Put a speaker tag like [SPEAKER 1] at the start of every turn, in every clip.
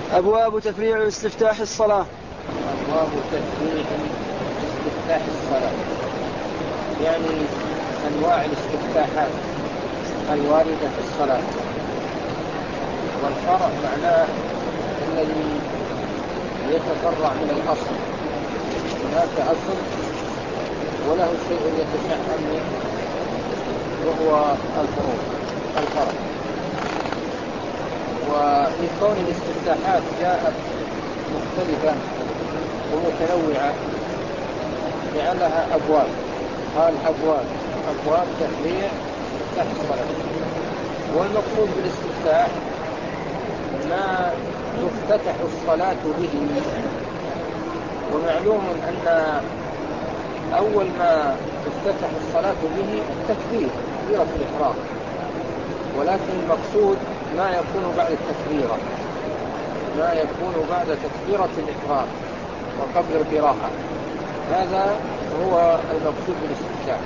[SPEAKER 1] أبواب تفريع استفتاح الصلاة.
[SPEAKER 2] أبواب تفريع استفتاح الصلاة يعني أنواع الاستفتاحات الواردة في الصلاة. والفرع معناه الذي يتفرع من الأصل، هناك أصل وله شيء يتشعب منه وهو الفرع. وفي كون الاستفتاحات جاءت مختلفة ومتنوعة جعلها أبواب، قال أبواب تفريع استفتاح الصلاة. والمقصود بالاستفتاح ما تفتتح الصلاة به. ومعلوم أن أول ما تفتتح الصلاة به التكبير، تكبيرة الإحرام، ولكن المقصود ما يكون بعد التكبيرة، ما يكون بعد تكبيرة الإحرام وقبل القراءة، هذا هو المقصود بالاستفتاح.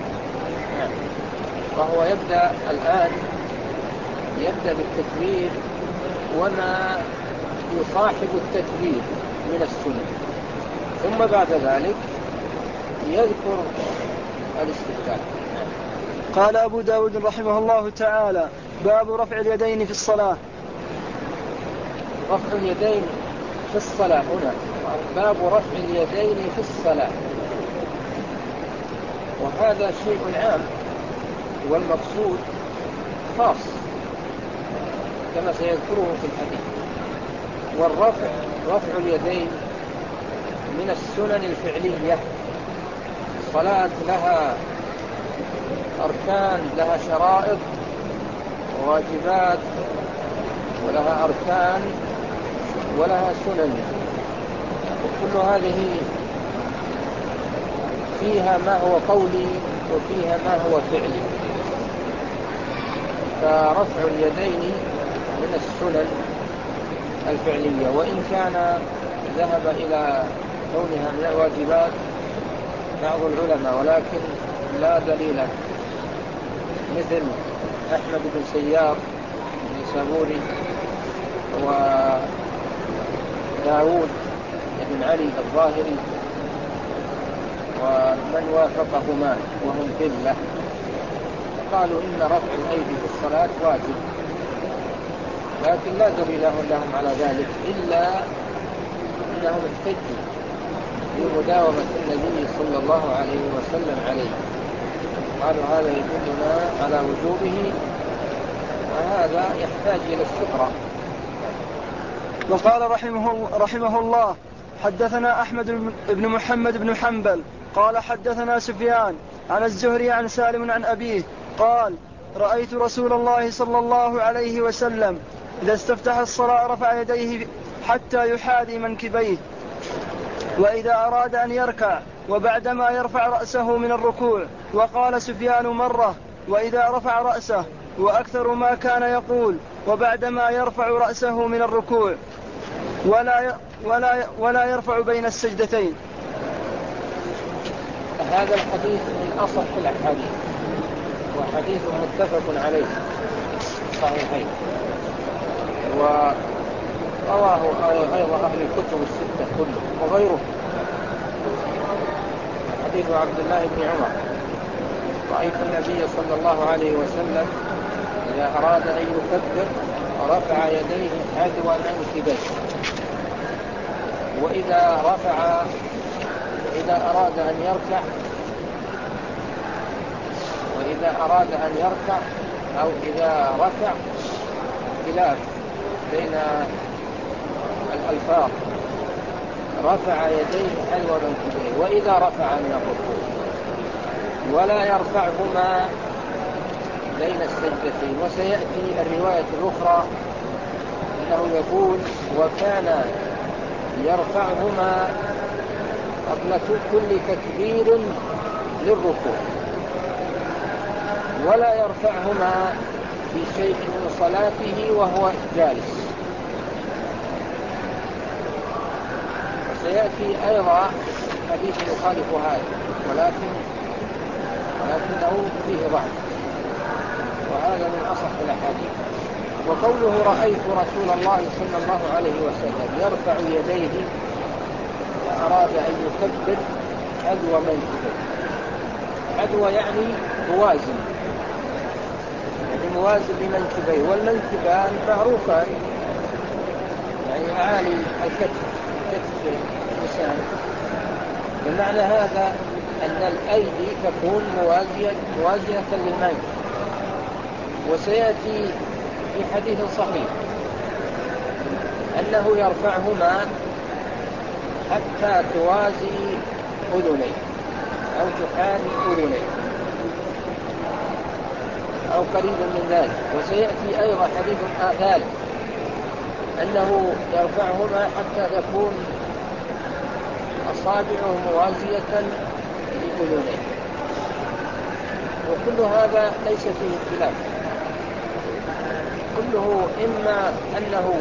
[SPEAKER 2] وهو يبدأ الآن بالتكبير وما يصاحب التكبير من السنة، ثم بعد ذلك يذكر الاستفتاح.
[SPEAKER 1] قال أبو داود رحمه الله تعالى: باب رفع اليدين في الصلاة.
[SPEAKER 2] رفع اليدين في الصلاة، هنا باب رفع اليدين في الصلاة، وهذا شيء عام والمقصود خاص كما سيذكره في الحديث. والرفع، رفع اليدين من السنن الفعلية. الصلاة لها أركان، لها شرائط وواجبات، ولها أركان ولها سنن، وكل هذه فيها ما هو قولي وفيها ما هو فعلي. فرفع اليدين من السنن الفعلية، وإن كان ذهب إلى كونها من الواجبات بعض العلماء، ولكن لا دليل، مثل أحمد بن سيار النيسابوري وداود بن علي الظاهري ومن وافقهما وهم قلة، قالوا إن رفع الأيدي في الصلاة واجب، لكن لا دليل لهم على ذلك إلا أنهم احتجوا بمداومة النبي صلى الله عليه وسلم عليه، قالوا هذا يدلنا على وجوبه، وهذا يحتاج إلى الشكر.
[SPEAKER 1] وقال رحمه الله: حدثنا أحمد بن محمد بن حنبل قال حدثنا سفيان عن الزهري عن سالم عن أبيه قال: رأيت رسول الله صلى الله عليه وسلم إذا استفتح الصلاة رفع يديه حتى يحاذي منكبيه، وإذا أراد أن يركع وبعدما يرفع رأسه من الركوع. وقال سفيان مرة: وإذا رفع رأسه، وأكثر ما كان يقول: وبعدما يرفع رأسه من الركوع ولا يرفع بين السجدتين.
[SPEAKER 2] هذا الحديث من أصح الأحاديث، وحديث متفق عليه صحيحين، ورواه أيضا أهل الكتب الستة كلهم وغيره. حديث عبد الله بن عمر: رأيت النبي صلى الله عليه وسلم إذا أراد أن يكبر رفع يديه حذو منكبيه، وإذا أراد أن يركع أو إذا ركع، خلاف بين الألفاظ، رفع يديه حذو منكبيه، وإذا رفع من الركوع، ولا يرفعهما بين السجدتين. وسيأتي الرواية الأخرى أنه يقول: وكان يرفعهما قبل كل تكبير للركوع، ولا يرفعهما في شيء من صلاته وهو جالس. وسيأتي أيضا حديث يخالف هذا، ولكنه فيه ضعف، وهذا من أصح الأحاديث. وقوله رأيت رسول الله صلى الله عليه وسلم يرفع يديه أراد أن يكبر عدو منكبه. عدو يعني موازن، يعني موازن لمنكبيه، والمنكبان معروفان يعني أعالي الكتف، كتف الإنسان. بمعنى هذا أن الأيدي تكون موازية للمنكب. وسيأتي في حديث صحيح أنه يرفعهما حتى توازي أذنيه أو تحاذي أذنيه أو قريب من ذلك. وسيأتي أيضا حديث ثالث أنه يرفعهما حتى تكون أصابعه موازية لأذنيه. وكل هذا ليس فيه اختلاف، كله إما أنه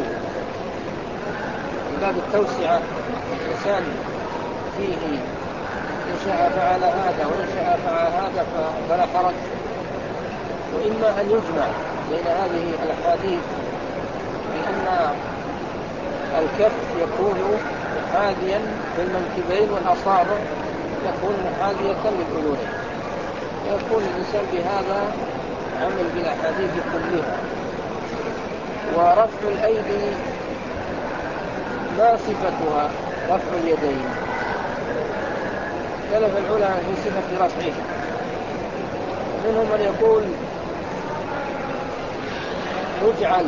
[SPEAKER 2] من باب التوسعة الإنسان فيه إن شاء فعل هذا وإن شاء فعل هذا فلا حرج، وإما أن يجمع بين هذه الأحاديث بأن الكف يكون محاذيا بالمنكبين والأصابع تكون محاذية للأذنين، يكون الإنسان بهذا عمل بالأحاديث كلها. ورفع الأيدي ما صفتها رفع اليدين؟ اختلف العلماء في صفة رفعه. منهم من يقول يجعل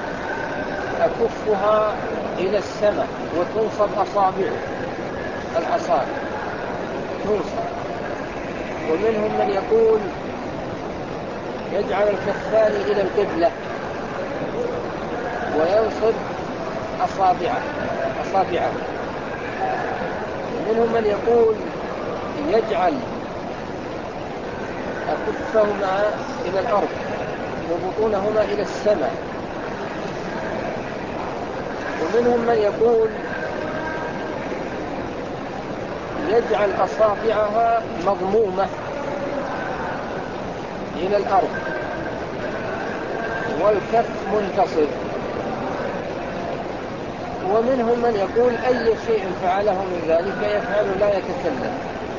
[SPEAKER 2] أكفها إلى السماء وتنصب أصابعه الأصابع تنصب. ومنهم من يقول يجعل الكفان إلى القبلة وينصب أصابعه. ومنهم من يقول يجعل أكفهما إلى الأرض وبطونهما إلى السماء. ومنهم من يقول يجعل أصابعها مضمومة إلى الأرض والكف منتصب. ومنهم من يقول أي شيء فعله من ذلك يفعل لا يتكلم.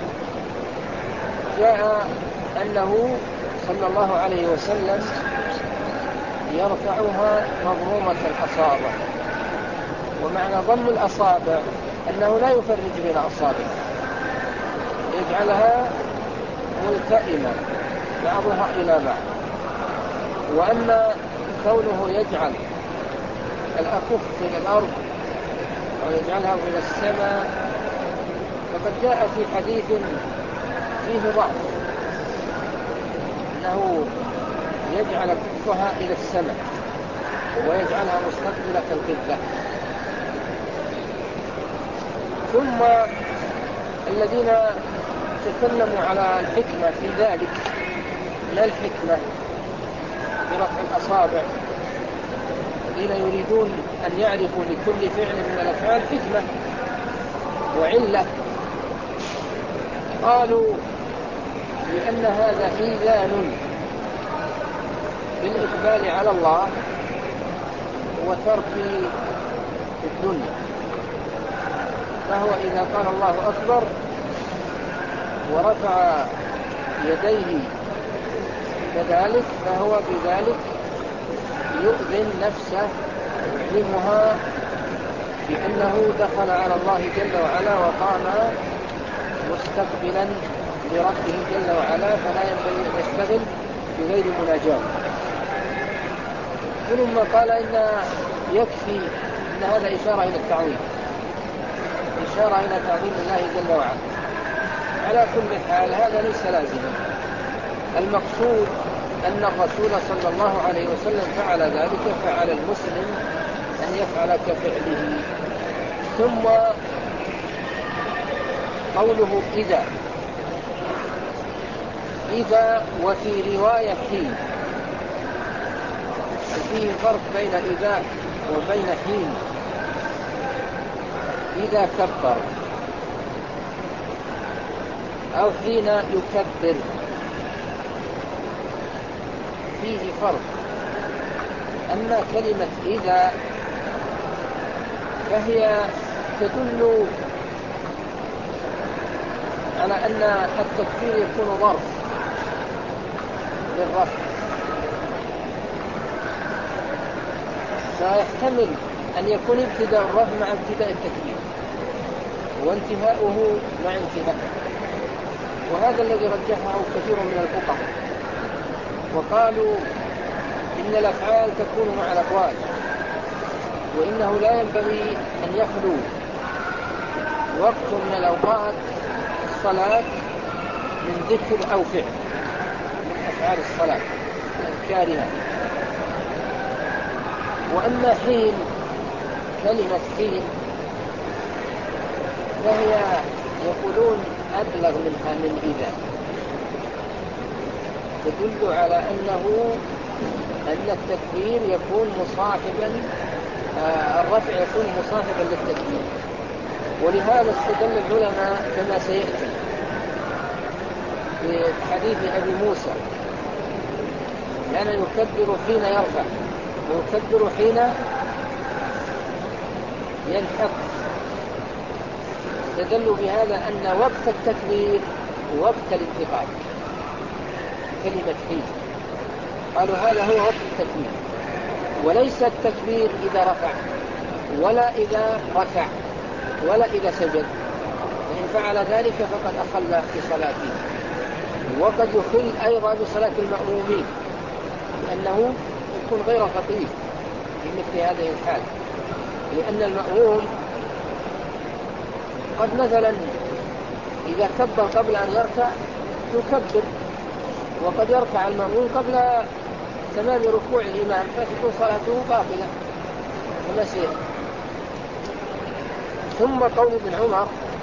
[SPEAKER 2] جاء أنه صلى الله عليه وسلم يرفعها مضمومة الأصابع. ومعنى ضم الأصابع أنه لا يفرج بين أصابع، يجعلها ملتئمة بعضها إلى بعض. وأما كونه يجعل الأكف إلى الأرض ويجعلها إلى السماء فقد جاء في حديث فيه ضعف أنه يجعل كفها إلى السماء ويجعلها مستقبلة القبلة. ثم الذين تكلموا على الحكمة في ذلك، لا الحكمة برفع الأصابع، الذين يريدون أن يعرفوا لكل فعل من الأفعال حكمة وعلة، قالوا لأن هذا إيذان بالإقبال على الله وترك الدنيا. فهو إذا قال الله أكبر ورفع يديه كذلك فهو بذلك يؤذن نفسه ويعلمها بأنه دخل على الله جل وعلا وقام مستقبلا لربه جل وعلا، فلا ينبغي أن يشتغل بغير مناجاة. ثم قال إن يكفي أن هذا إشارة إلى التعظيم، إشارة إلى تعظيم الله جل وعلا. على كل حال هذا ليس لازما، المقصود أن الرسول صلى الله عليه وسلم فعل ذلك، فعلى المسلم أن يفعل كفعله. ثم قوله إذا وفي رواية حين، فيه فرق بين إذا وبين حين. إذا كبر أو حين يكبر فيه فرق. أما كلمة إذا فهي تدل على أن التكبير يكون ظرف للرفع، فيحتمل أن يكون ابتداء الرفع مع ابتداء التكبير وانتهاؤه مع انتهائه، وهذا الذي رجحه كثير من الفقهاء، وقالوا إن الأفعال تكون مع الأقوال، وإنه لا ينبغي أن يخلو وقت من الأوقات الصلاة من ذكر أو فعل من أفعال الصلاة أذكارها. وأما حين، كلمة حين فهي يقولون أبلغ منها من إذا، تدل على أن التكبير يكون مصاحبا، الرفع يكون مصاحبا للتكبير. ولهذا استدل العلماء كما سيأتي في حديث أبي موسى كان يكبر حين يرفع ويكبر حين ينحط، استدلوا بهذا أن وقت التكبير وقت الانتقال كلمة حين، قالوا هذا هو وقت التكبير، وليس التكبير إذا رفع ولا إذا ركع ولا إذا سجد، فإن فعل ذلك فقد أخل بصلاته، وقد يخل أيضا بصلاة المأمومين لأنه يكون غير خطيب في مثل هذه الحال، لأن المأموم قد مثلا إذا كبر قبل أن يركع يكبر، وقد يركع المأموم قبل تمام ركوع الإمام فتكون صلاته باطلة كما سيأتي. ثم قول ابن عمر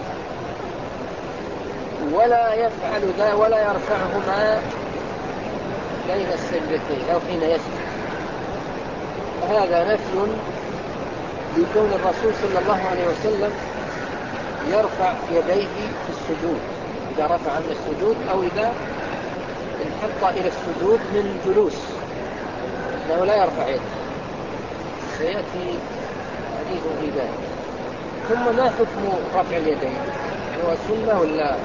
[SPEAKER 2] ولا يفعل ذا ولا يرفعهما بين السجدتين أو حين يسجد، فهذا نفي لكون الرسول صلى الله عليه وسلم يرفع يديه في السجود إذا رفع من السجود أو إذا انحط إلى السجود من جلوس، إنه لا يرفع يده، سيأتي حديث في ذلك. ثم ما حكم رفع اليدين؟ يعني هو سنة ولا؟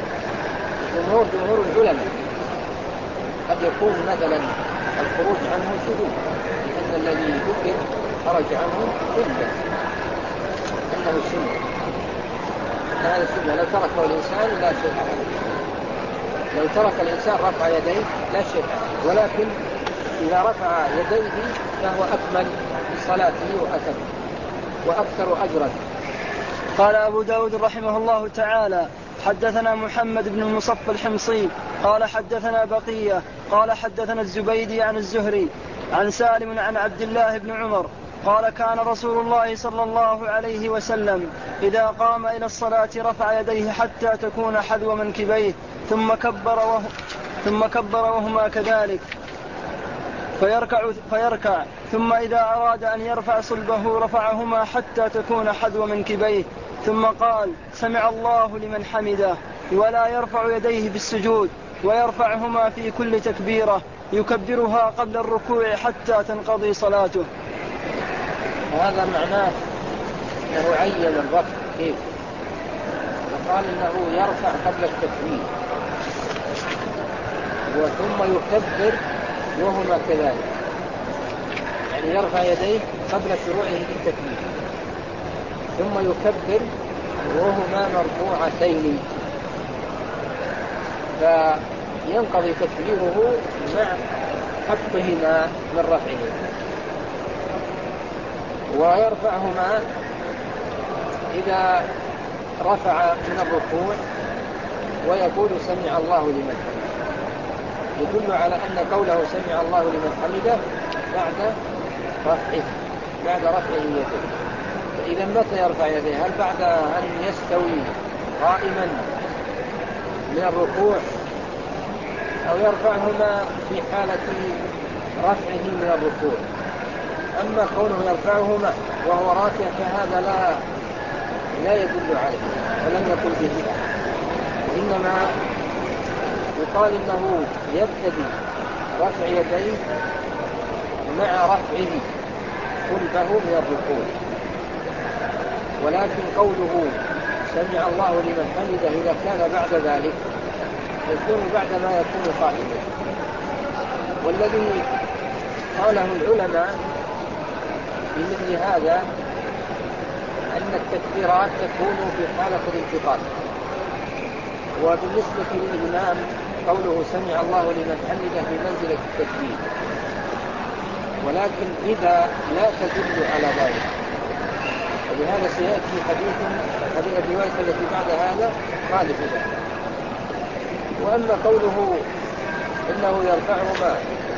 [SPEAKER 2] جمهور العلماء قد يكون مثلا الخروج عنه سجود، لأن الذي ذكر خرج عنه إلا أنه سنة، أن هذا سنة لو تركه الإنسان لا شيء عليه، لو ترك الإنسان رفع يديه لا شيء عليه، ولكن إذا رفع يديه فهو أكمل في صلاته وأتم وأكثر أجرا.
[SPEAKER 1] قال أبو داود رحمه الله تعالى حدثنا محمد بن المصفى الحمصي قال حدثنا بقية قال حدثنا الزبيدي عن الزهري عن سالم عن عبد الله بن عمر قال كان رسول الله صلى الله عليه وسلم إذا قام إلى الصلاة رفع يديه حتى تكون حذو منكبيه ثم كبر وهما كذلك فيركع ثم إذا أراد أن يرفع صلبه رفعهما حتى تكون حذو منكبيه ثم قال سمع الله لمن حمده، ولا يرفع يديه في السجود ويرفعهما في كل تكبيرة يكبرها قبل الركوع حتى تنقضي صلاته.
[SPEAKER 2] وهذا معناه أنه عين الرفع كيف، فقال إنه يرفع قبل التكبير وثم يكبر وهما كذلك، يعني يرفع يديه قبل شروعه في التكبير ثم يكبر وهما مرفوعتين، فينقضي تكبيره مع حقهما من رفعهما، ويرفعهما إذا رفع من الركوع ويقول سمع الله لمن حمده، يدل على أن قوله سمع الله لمن حمده بعد رفعه يديه. فإذا متى يرفع يديه؟ هل بعد أن يستوي قائما من الركوع، أو يرفعهما في حالة رفعه من الركوع؟ أما كونه يرفعهما وهو راكع فهذا لا يدل عليه ولم يقل به، وإنما يقال إنه يبتدي رفع يديه مع رفعه قلبه من الركوع. ولكن قوله سمع الله لمن حمده إذا كان بعد ذلك يكون بعد ما يكون قائما. والذي قاله العلماء بمثل هذا أن التكبيرات تكون في حالة الانتقال. وبالنسبة للإمام قوله سمع الله لمن حمده بمنزلة التكبير، ولكن إذا لا تدل على ذلك، ولهذا سيأتي هذه الرواية التي بعد هذا خالف ذلك. وأما قوله إنه يرفعهما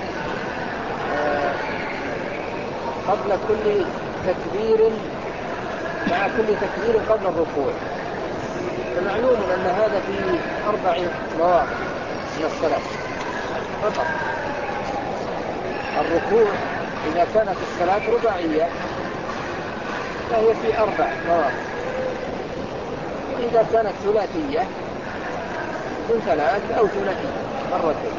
[SPEAKER 2] قبل كل تكبير مع كل تكبير قبل الركوع، فمعلوم أن هذا في 4 مواضع من الصلاة فقط. الركوع إذا كانت الصلاة رباعية فهي في 4 مواضع، وإذا كانت ثلاثية من 3 أو ثلاثية مرتين.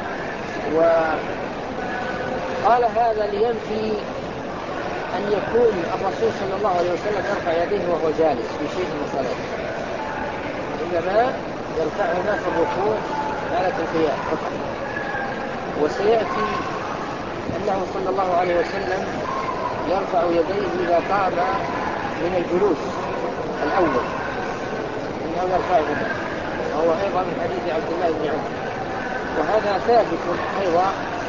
[SPEAKER 2] وقال هذا لينفي أن يكون الرسول صلى الله عليه وسلم يرفع يديه وهو جالس في شيء من صلاته، إنما يرفعهما في الركوع حالة القيام فقط. وسيأتي أنه صلى الله عليه وسلم يرفع يديه إذا قام من الجلوس الأول، إنه يرفعهما، وهو أيضا من حديث عبد الله بن عمر. وهذا ثابت أيضا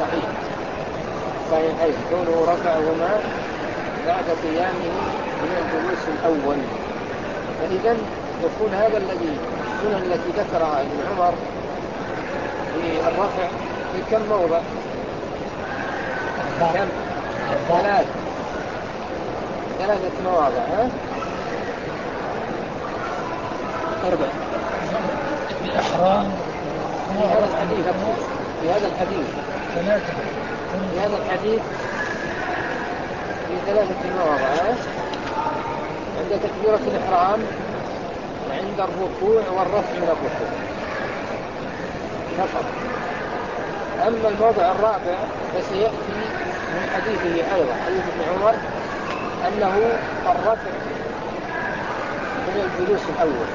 [SPEAKER 2] صحيح كونه رفعهما بعد قيامه من الجلوس الأول. فإذا يكون هذا السنن التي ذكرها ابن عمر في الرفع في كم موضع؟ كم؟ 3 مواضع. 4
[SPEAKER 3] الإحرام
[SPEAKER 2] في هذا الحديث. في هذا الحديث في 3 مواضع، عند تكبيرة الإحرام وعند الركوع والرفع من الركوع فقط. أما الموضع الرابع فسيأتي من حديثه أيضا حديث ابن عمر أنه الرفع من الجلوس الأول.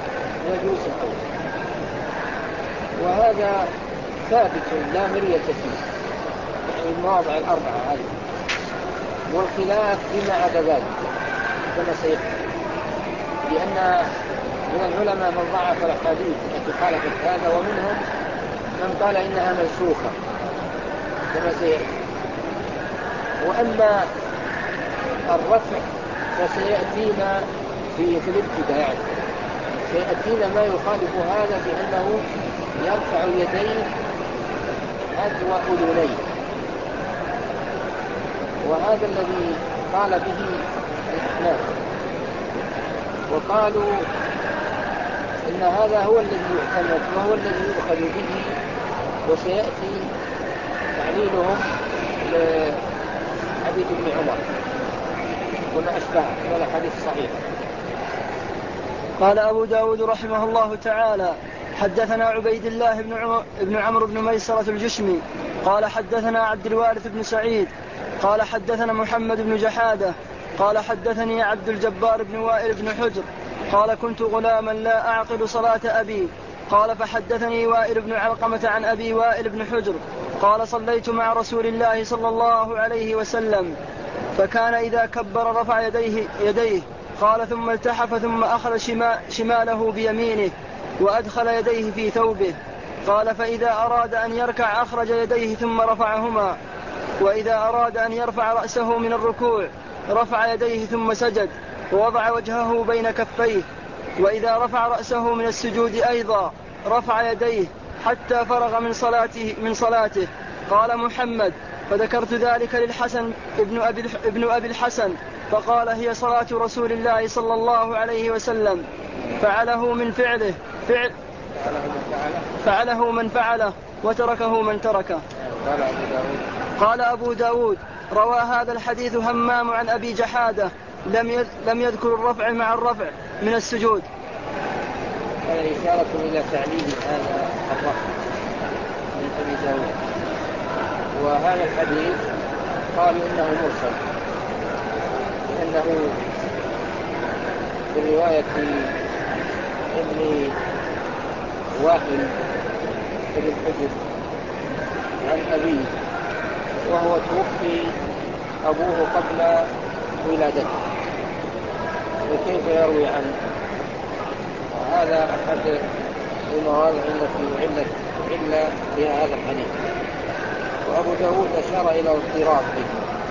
[SPEAKER 2] وهذا ثابت لا مرية فيه، يعني المواضع 4 هذه. والخلاف فيما عدا ذلك كما سيأتي، لأن من العلماء من ضعف الأحاديث التي خالفت هذا، ومنهم من قال إنها منسوخة كما سيأتي. وأما الرفع فسيأتينا في الابتداء، يعني سيأتينا ما يخالف هذا بأنه يرفع يديه حذو أذنيه، وهذا الذي قال به الأحناف، وقالوا إن هذا هو الذي يعتمد وهو الذي يؤخذ به، وسيأتي تعليلهم لحديث ابن عمر وما أشبهه من الحديث الصحيح.
[SPEAKER 1] قال أبو داود رحمه الله تعالى: حدثنا عبيد الله بن عمرو بن ميسرة الجشمي قال حدثنا عبد الوارث بن سعيد قال حدثنا محمد بن جحادة قال حدثني عبد الجبار بن وائل بن حجر قال: كنت غلاما لا أعقل صلاة أبي. قال: فحدثني وائل بن علقمة عن أبي وائل بن حجر قال: صليت مع رسول الله صلى الله عليه وسلم فكان إذا كبر رفع يديه قال: ثم التحف ثم أخذ شماله بيمينه وأدخل يديه في ثوبه. قال: فإذا أراد أن يركع أخرج يديه ثم رفعهما، وإذا أراد أن يرفع رأسه من الركوع رفع يديه ثم سجد ووضع وجهه بين كفيه، وإذا رفع رأسه من السجود أيضا رفع يديه حتى فرغ من صلاته. قال محمد: فذكرت ذلك للحسن ابن أبي الحسن فقال: هي صلاة رسول الله صلى الله عليه وسلم، فعله من فعله وتركه من تركه. قال أبو داود: روى هذا الحديث همام عن أبي جحادة لم يذكر الرفع مع الرفع من السجود.
[SPEAKER 2] هذا إشارة إلى تعليل هذا الرفع من أبي داود. وهذا الحديث قالوا إنه مرسل، لأنه في رواية ابن وائل بن حجر عن أبيه وهو توفي أبوه قبل ولادته، فكيف يروي عنه؟ وهذا أحد المواضع التي علة في هذا الحديث. وأبو داود أشار إلى اضطراب به،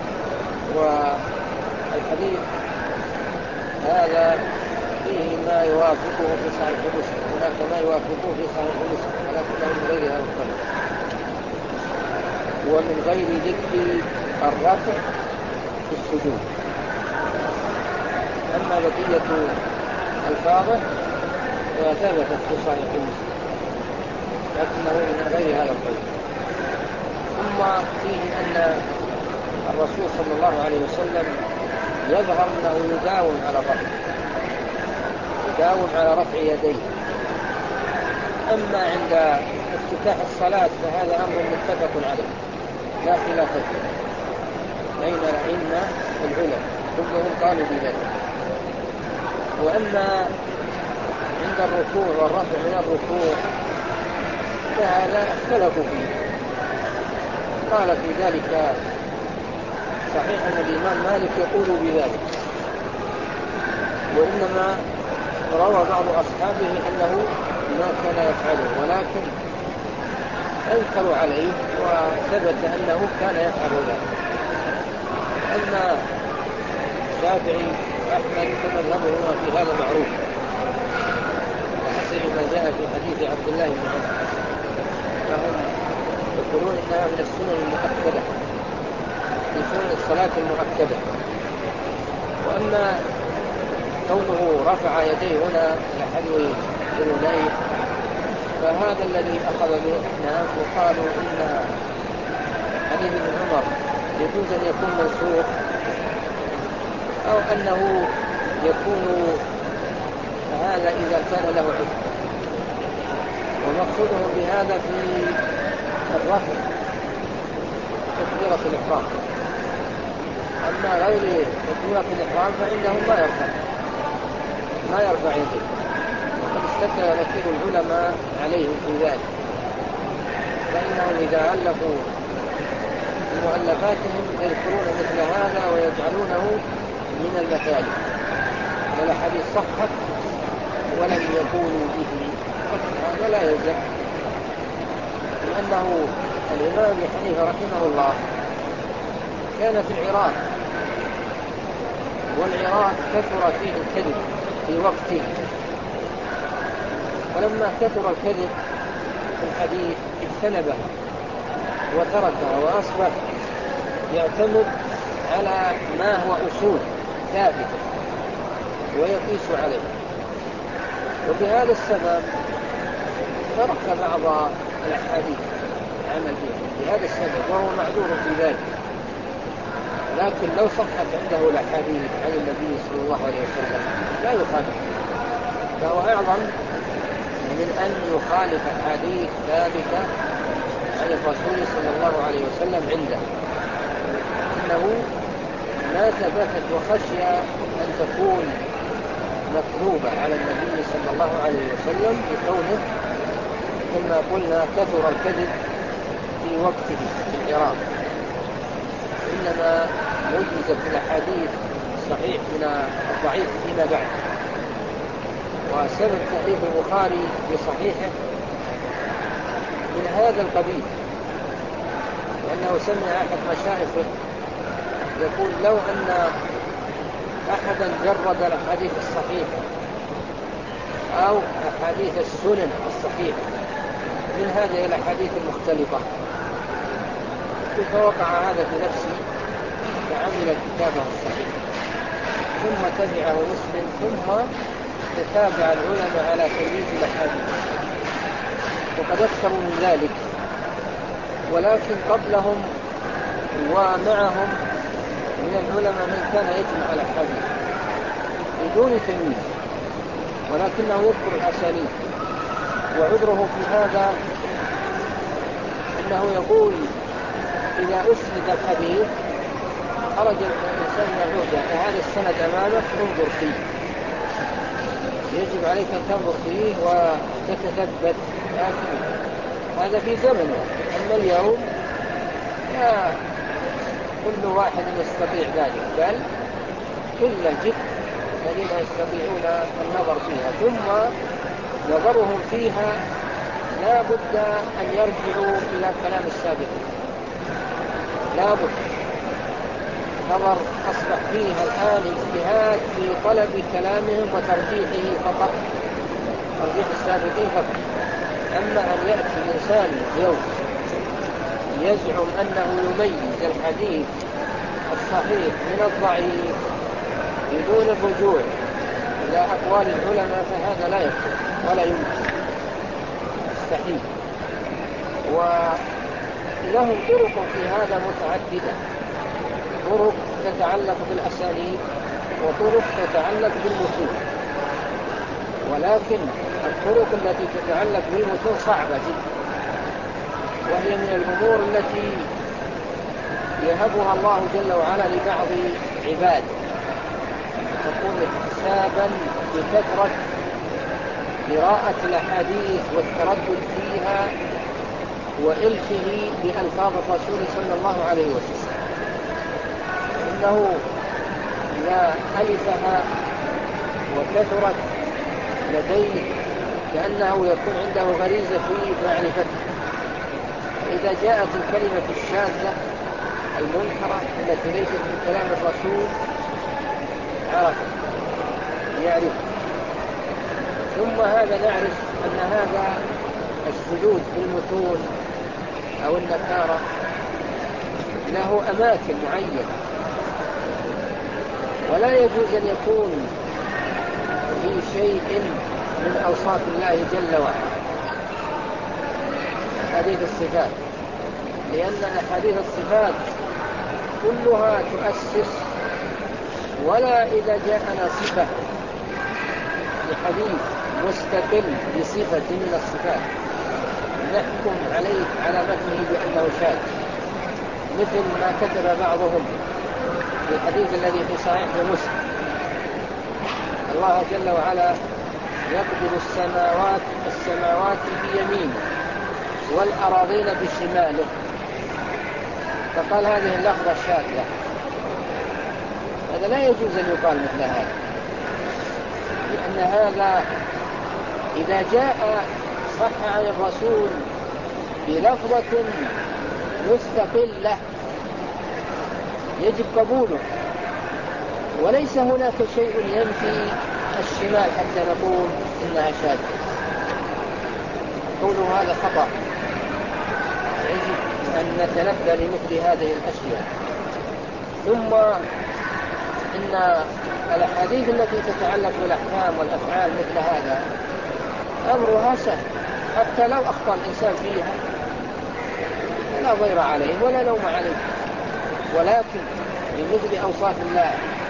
[SPEAKER 2] والحديث هذا فيه ما يوافقه في صحيح مسلم، هناك ما يوافقه في صحيح مسلم ولكنه من غير هذا الطريق ومن غير ذكر الرفع في السجود. أما بقية الفاظه فثبتت في صحيح مسلم لكنه من غير هذا الطريق. ثم فيه أن الرسول صلى الله عليه وسلم يظهر أنه يداوم على رفع يديه. أما عند افتتاح الصلاة فهذا أمر متفق عليه لا خلاف فيه بين الأئمة العلماء كلهم قالوا بذلك. وأما عند الركوع والرفع من الركوع فهذا اختلفوا فيه. قال في ذلك صحيح أن الإمام مالك يقول بذلك، وإنما روى بعض أصحابه أنه ما كان يفعله، ولكن أنكروا عليه وثبت أنه كان يفعل ذلك. أما الشافعي وأحمد فمذهبهما في هذا معروف، وحسب ما جاء في حديث عبد الله بن عمر فهم يقولون إنها من السنن المؤكدة، من سنن الصلاة المؤكدة. وأما كونه رفع يديه هنا إلى حذو ذنوبيه فهذا الذي أخذ به نعم. وقالوا إن حديث ابن عمر يجوز أن يكون منسوخ أو أنه يكون هذا إذا كان له حكم، ومقصودهم بهذا في الرفع تكبيرة الإحرام. أما غير تكبيرة الإحرام فإنهم ما يرفع يديه، وقد استدل كثير العلماء عليهم في ذلك، فإنهم إذا علقوا بمؤلفاتهم يذكرون مثل هذا ويجعلونه من المثالب، والأحاديث صحت ولم يقولوا به، هذا لا يلزم، لأنه الإمام ابن حنيفة رحمه الله كان في العراق، والعراق كثر فيه الكذب في وقته، ولما كثر الكذب في الحديث اجتنبها وتركها وأصبح يعتمد على ما هو أصول ثابتة ويقيس عليه، وبهذا السبب ترك بعض الأحاديث عمل بهذا السبب، وهو معذور في ذلك. لكن لو صحت عنده الأحاديث عن النبي صلى الله عليه وسلم لا يخالف، فهو أعظم من أن يخالف أحاديث ثابتة عن الرسول صلى الله عليه وسلم عنده، إنه ما ثبتت وخشي أن تكون مكذوبة على النبي صلى الله عليه وسلم بكونه كما قلنا كثر الكذب في وقته في العراق، إنما مجزت الأحاديث الصحيح من الضعيف فيما بعد. وسبب تأليف البخاري بصحيحه من هذا القبيل، لأنه سمع أحد مشايخه يقول لو أن أحدا جرد الأحاديث الصحيحة أو أحاديث السنن الصحيحة من هذه الأحاديث المختلفة فوقع هذا في نفسه فعمل كتابه الصحيح، ثم تبعه مسلم، ثم تتابع العلماء على تمييز الأحاديث، وقد أكثروا من ذلك، ولكن قبلهم ومعهم من العلماء من كان يجمع الأحاديث بدون تمييز، ولكنه يذكر الأساليب. وعذره في هذا أنه يقول إذا أسند الحديث خرج الإنسان من العهدة فهذا السند أمامك انظر فيه، يجب عليك أن تنظر فيه وتتثبت. لكن هذا في زمنه، أما اليوم لا كل واحد يستطيع ذلك، بل كل جد الذين يستطيعون النظر فيها، ثم نظرهم فيها لا بد أن يرجعوا إلى كلام السابقين، لا بد. نظر أصبح فيها الآن اجتهاد في طلب كلامهم وترجيحه فقط، ترجيح السابقين فقط. أما أن يأتي إنسان اليوم يزعم أنه يميز الحديث الصحيح من الضعيف بدون الرجوع إلى أقوال العلماء، فهذا لا يكون ولا يمكن، مستحيل. ولهم طرق في هذا متعددة، طرق تتعلق بالأساليب وطرق تتعلق بالمتون، ولكن الطرق التي تتعلق بالمتون صعبة جدا، وهي من الأمور التي يهبها الله جل وعلا لبعض عباده، تكون اكتسابا بكثرة قراءة الأحاديث والتردد فيها وإلفه بألفاظ الرسول صلى الله عليه وسلم. إنه إذا ألفها وكثرت لديه كأنه يكون عنده غريزة في معرفتها، إذا جاءت الكلمة الشاذة المنكرة التي ليست من كلام الرسول عرف يعرف. ثم هذا نعرف أن هذا الشذوذ في المتون أو النكارة له أماكن معينة، ولا يجوز أن يكون في شيء من أوصاف الله جل وعلا أحاديث الصفات، لأن أحاديث الصفات كلها تؤسس، ولا إذا جاءنا صفة لحديث مستقل بصفة من الصفات نحكم عليه على متنه بأنه شاذ، مثل ما كتب بعضهم في الحديث الذي في صحيح مسلم: الله جل وعلا يقبض السماوات بيمينه والأراضين بشماله، فقال هذه اللفظة شاذة، هذا لا يجوز أن يقال مثل هذا، لأن هذا إذا جاء صح عن الرسول بلفظة مستقلة يجب قبوله، وليس هناك شيء ينفي الشمال حتى نقول إنها شاذة. قوله هذا خطأ، يجب أن نتنبه لمثل هذه الأشياء. ثم إن الأحاديث التي تتعلق بالأحكام والأفعال مثل هذا أمرها سهل، حتى لو أخطأ الإنسان فيها لا ضير عليه ولا لوم عليه، ولكن بمثل أوصاف الله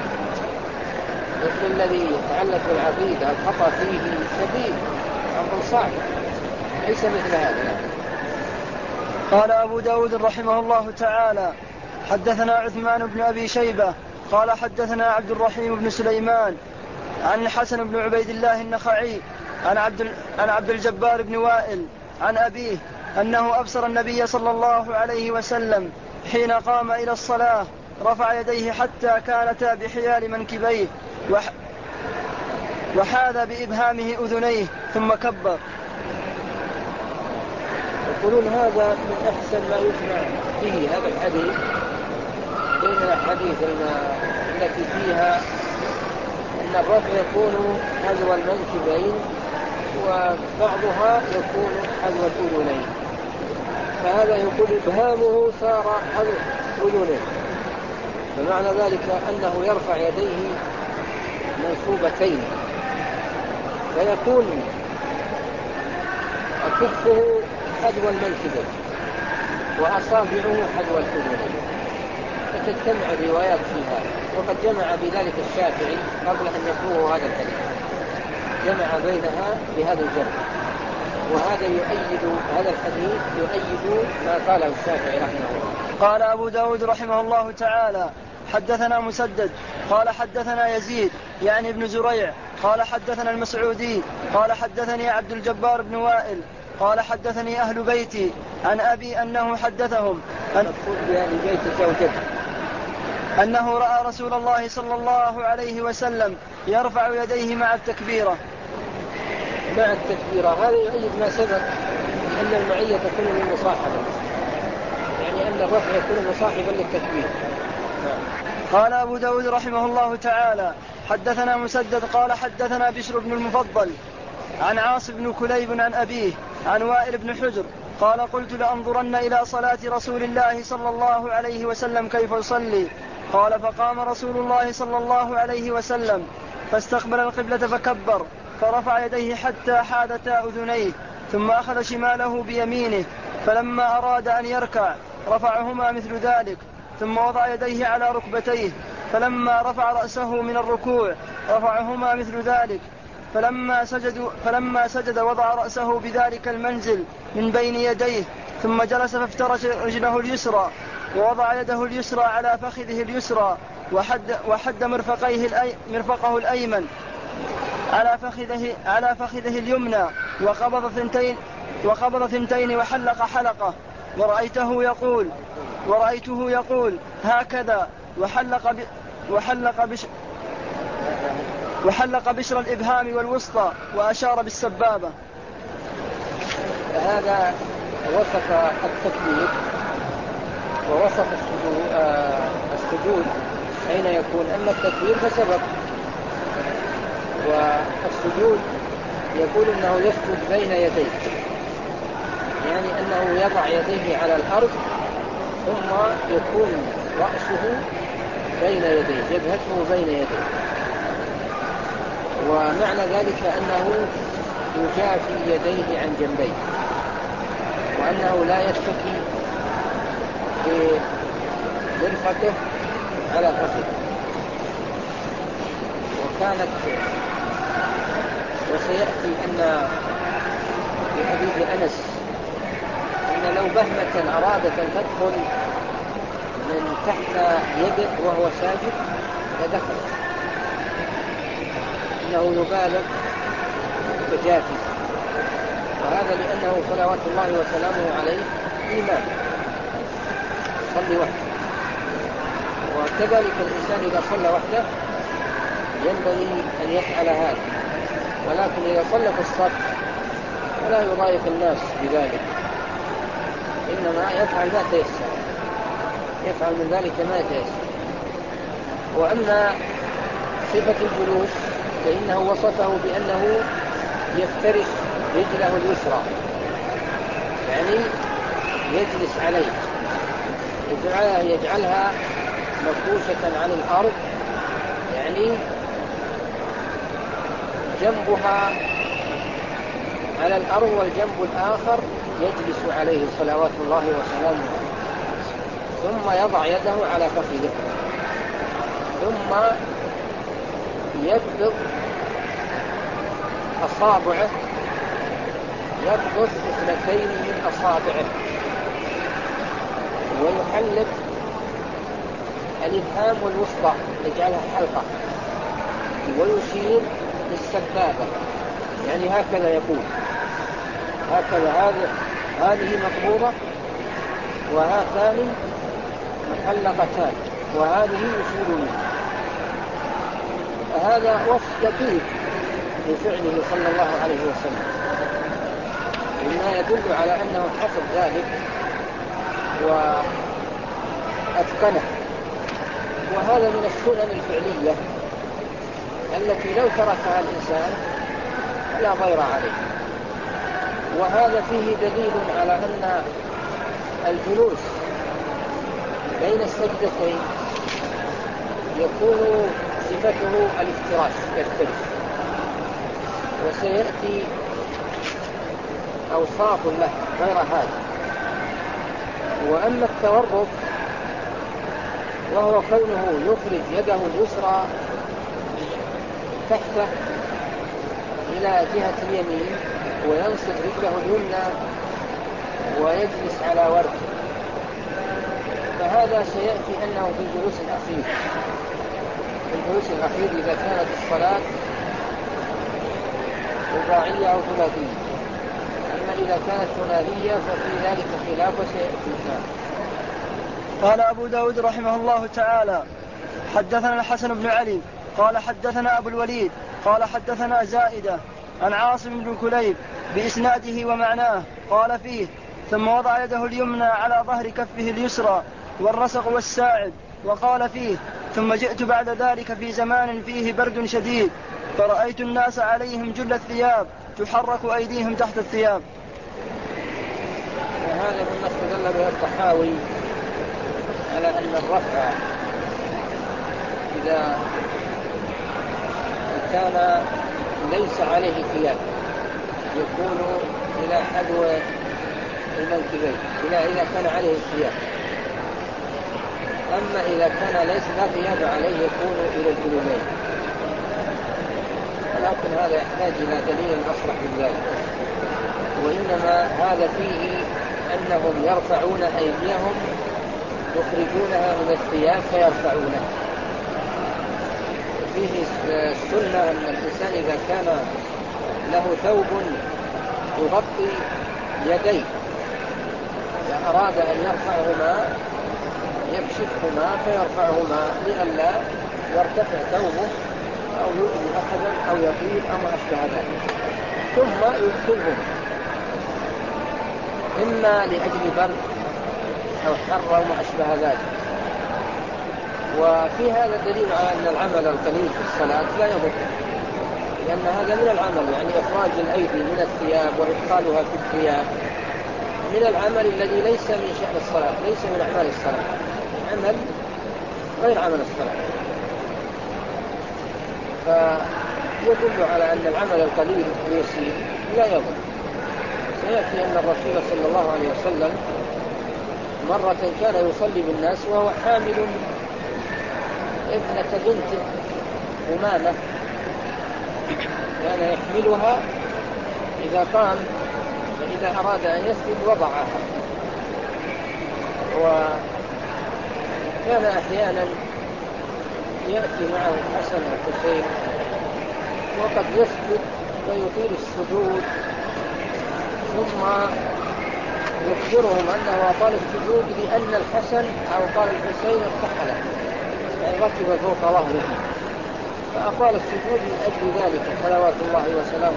[SPEAKER 2] مثل الذي يتعلق بالعقيدة الخطأ فيه شديد، أمر صعب، ليس مثل هذا.
[SPEAKER 1] قال أبو داود رحمه الله تعالى: حدثنا عثمان بن أبي شيبة قال حدثنا عبد الرحيم بن سليمان عن الحسن بن عبيد الله النخعي عن عبد الجبار بن وائل عن أبيه أنه أبصر النبي صلى الله عليه وسلم حين قام إلى الصلاة رفع يديه حتى كانتا بحيال منكبيه وحاذ بإبهامه أذنيه ثم كبر.
[SPEAKER 2] يقولون هذا من أحسن ما يسمع فيه هذا الحديث بين الأحاديث التي فيها أن الرفع يكون حذو المنكبين وبعضها يكون حذو الأذنين، فهذا يقول إبهامه صار حذو أذنيه، فمعنى ذلك أنه يرفع يديه منصوبتين، فيكون كفه حذو المنكبين وأصابعه حذو الأذنين، فتجتمع الروايات في هذا. وقد جمع بذلك الشافعي قبل أن يقوه هذا الحديث، جمع بينها بهذا الجمع، وهذا هذا الحديث يؤيد ما قاله الشافعي رحمه الله.
[SPEAKER 1] قال أبو داود رحمه الله تعالى: حدثنا مسدد قال حدثنا يزيد يعني ابن زريع قال حدثنا المسعودي قال حدثني عبد الجبار بن وائل قال حدثني أهل بيتي عن أبي أنه حدثهم أنه رأى رسول الله صلى الله عليه وسلم يرفع يديه مع التكبيرة.
[SPEAKER 2] مع التكبيرة هذا يؤيد ما سبق أن المعية تكون للمصاحبة، يعني أن الرفع يكون مصاحبا للتكبير.
[SPEAKER 1] قال أبو داود رحمه الله تعالى حدثنا مسدد قال حدثنا بشر بن المفضل عن عاص بن كليب عن أبيه عن وائل بن حجر قال قلت لأنظرن إلى صلاة رسول الله صلى الله عليه وسلم كيف يصلي. قال فقام رسول الله صلى الله عليه وسلم فاستقبل القبلة فكبر فرفع يديه حتى حادتا أذنيه ثم أخذ شماله بيمينه فلما أراد أن يركع رفعهما مثل ذلك ثم وضع يديه على ركبتيه فلما رفع رأسه من الركوع رفعهما مثل ذلك فلما سجد وضع رأسه بذلك المنزل من بين يديه ثم جلس فافترش رجله اليسرى ووضع يده اليسرى على فخذه اليسرى وحد مرفقه الأيمن على فخذه اليمنى وقبض ثنتين وحلق حلقة ورأيته يقول هكذا وحلق بشر الإبهام والوسطى وأشار بالسبابة.
[SPEAKER 2] هذا وصف التكبير ووصف السجود حين يكون. أما التكبير فسبق، والسجود يقول أنه يسجد بين يديه، يعني أنه يضع يديه على الأرض ثم يكون رأسه بين يديه، جبهته بين يديه، ومعنى ذلك أنه يجافي يديه عن جنبيه، وأنه لا يتكي بمرفقه على فخذه. وسيأتي أن في حديث أنس أن لو بهمة أرادت أن تدخل من تحت يده وهو ساجد لدخل، إنه يبالغ تجافي، وهذا لأنه صلوات الله وسلامه عليه إيمان صلي وحده، وكذلك الإنسان إذا صلى وحده ينبغي أن يفعل هذا، ولكن إذا صلى في الصف فلا يضايق الناس بذلك، إنما يفعل ما تيسر، يفعل من ذلك ما تيسر. وأما صفة الجلوس فإنه وصفه بأنه يفترش رجله اليسرى، يعني يجلس عليه، يجعلها مفروشة عن الأرض، يعني جنبها على الأرض والجنب الآخر يجلس عليه صلوات الله وسلامه عليه، ثم يضع يده على فخذه، ثم يبسط أصابعه، يبسط اثنتين من أصابعه ويحلق الإبهام والوسطى يجعلها حلقة، ويشير بالسبابة، يعني هكذا يقول، هكذا هذه مقبوضة وهاتان محلقتان وهذه يشير منها. هذا وصف دقيق لفعله صلى الله عليه وسلم، مما يدل على أنه حفظ ذلك وأتقنه. وهذا من السنن الفعلية التي لو تركها الإنسان لا ضير عليه. وهذا فيه دليل على أن الجلوس بين السجدتين يكون صفته الافتراش، يفترش، وسيأتي أوصاف له غير هذا. وأما التورك وهو كونه يخرج يده اليسرى تحته إلى جهة اليمين وينصب رجله اليمنى ويجلس على وركه، وهذا سيأتي أنه في الجلوس الأخير. في الجلوس الأخير إذا كانت الصلاة رباعية أو ثلاثية. أما إذا كانت ثلاثية ففي ذلك خلاف وسيأتي الآن.
[SPEAKER 1] قال أبو داود رحمه الله تعالى: حدثنا الحسن بن علي قال حدثنا أبو الوليد قال حدثنا زائدة عن عاصم بن كليب بإسناده ومعناه. قال فيه: ثم وضع يده اليمنى على ظهر كفه اليسرى والرسغ والساعد. وقال فيه: ثم جئت بعد ذلك في زمان فيه برد شديد فرأيت الناس عليهم جل الثياب تحرك أيديهم تحت الثياب.
[SPEAKER 2] وهذا مما استدل به الطحاوي على أن الرفع إذا كان ليس عليه ثياب يكون إلى حذو المنكبين إذا كان عليه الثياب. أما إذا كان ليس لا ثياب عليه يكون إلى الجنوبين. ولكن هذا يحتاج إلى دليل أصرح من ذلك. وإنما هذا فيه أنهم يرفعون أيديهم يخرجونها من الثياب فيرفعونها. فيه السنة أن الإنسان إذا كان له ثوب يغطي يديه إذا أراد أن يرفعهما يكشفهما فيرفعهما لئلا يرتفع ثوبه أو يؤذي أحدا أو يطير أو ما أشبه ذلك. ثم يدخلهم إما لأجل برد أو حر أو ما أشبه ذلك. وفي هذا دليل على أن العمل القليل في الصلاة لا يضر، لأن هذا من العمل، يعني إخراج الأيدي من الثياب وإدخالها في الثياب من العمل الذي ليس من شأن الصلاة، ليس من أعمال الصلاة، عمل غير عمل الصلاة. فيدل على أن العمل القليل اليسير لا يضر. سيأتي أن الرسول صلى الله عليه وسلم مرة كان يصلي بالناس وهو حامل ابنة بنت أمامة، كان يحملها إذا قام فإذا أراد أن يسجد وضعها. وكان أحيانا يأتي معه الحسن والحسين وقد يسجد ويطيل السجود ثم يخبرهم أنه أطال السجود لأن الحسن أو قال الحسين ارتحل يعني ركب فوق ظهره فأطال السجود من أجل ذلك صلوات الله وسلامه.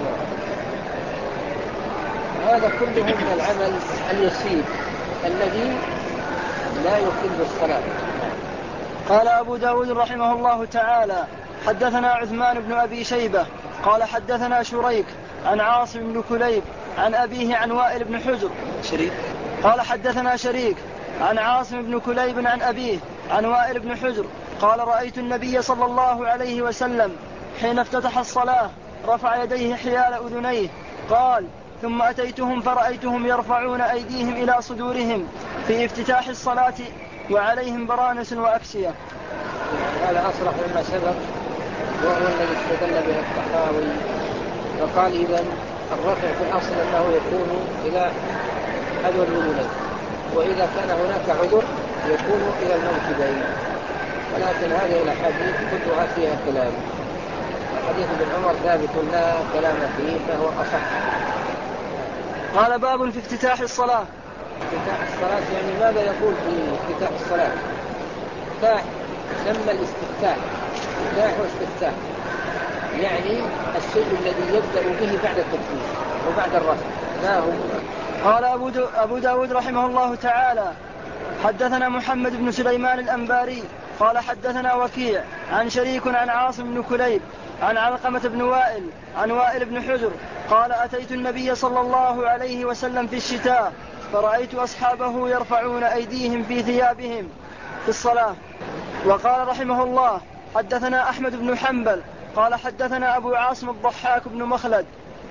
[SPEAKER 2] هذا كله من العمل اليسير الذي لا يخل الصلاة.
[SPEAKER 1] قال أبو داود رحمه الله تعالى: حدثنا عثمان بن أبي شيبة قال حدثنا شريك عن عاصم بن كليب عن أبيه عن وائل بن حجر قال حدثنا شريك عن عاصم بن كليب عن أبيه عن وائل بن حجر قال: رأيت النبي صلى الله عليه وسلم حين افتتح الصلاة رفع يديه حيال أذنيه. قال: ثم أتيتهم فرأيتهم يرفعون أيديهم إلى صدورهم في افتتاح الصلاة وعليهم برانس وأكسية.
[SPEAKER 2] هذا أصرح مما سبق وهو الذي استدل به الطحاوي فقال: إذن الرفع في الأصل أنه يكون إلى حذو الأذنين، وإذا كان هناك عذر يكون إلى المنكبين. ولكن هذه الأحاديث كلها فيها كلام. حديث ابن عمر ثابت لا كلام فيه فهو أصح.
[SPEAKER 1] قال: باب في افتتاح الصلاة.
[SPEAKER 2] افتتاح الصلاة يعني ماذا يقول في افتتاح الصلاة؟ افتتاح سمى الاستفتاح افتتاح واستفتاح، يعني الشيء الذي يبدأ به بعد التكبير وبعد الرفع. لا هو.
[SPEAKER 1] قال أبو داود رحمه الله تعالى: حدثنا محمد بن سليمان الأنباري قال حدثنا وكيع عن شريك عن عاصم بن كليب عن علقمة بن وائل عن وائل بن حجر قال: أتيت النبي صلى الله عليه وسلم في الشتاء فرأيت أصحابه يرفعون أيديهم في ثيابهم في الصلاة. وقال رحمه الله: حدثنا أحمد بن حنبل قال حدثنا أبو عاصم الضحاك بن مخلد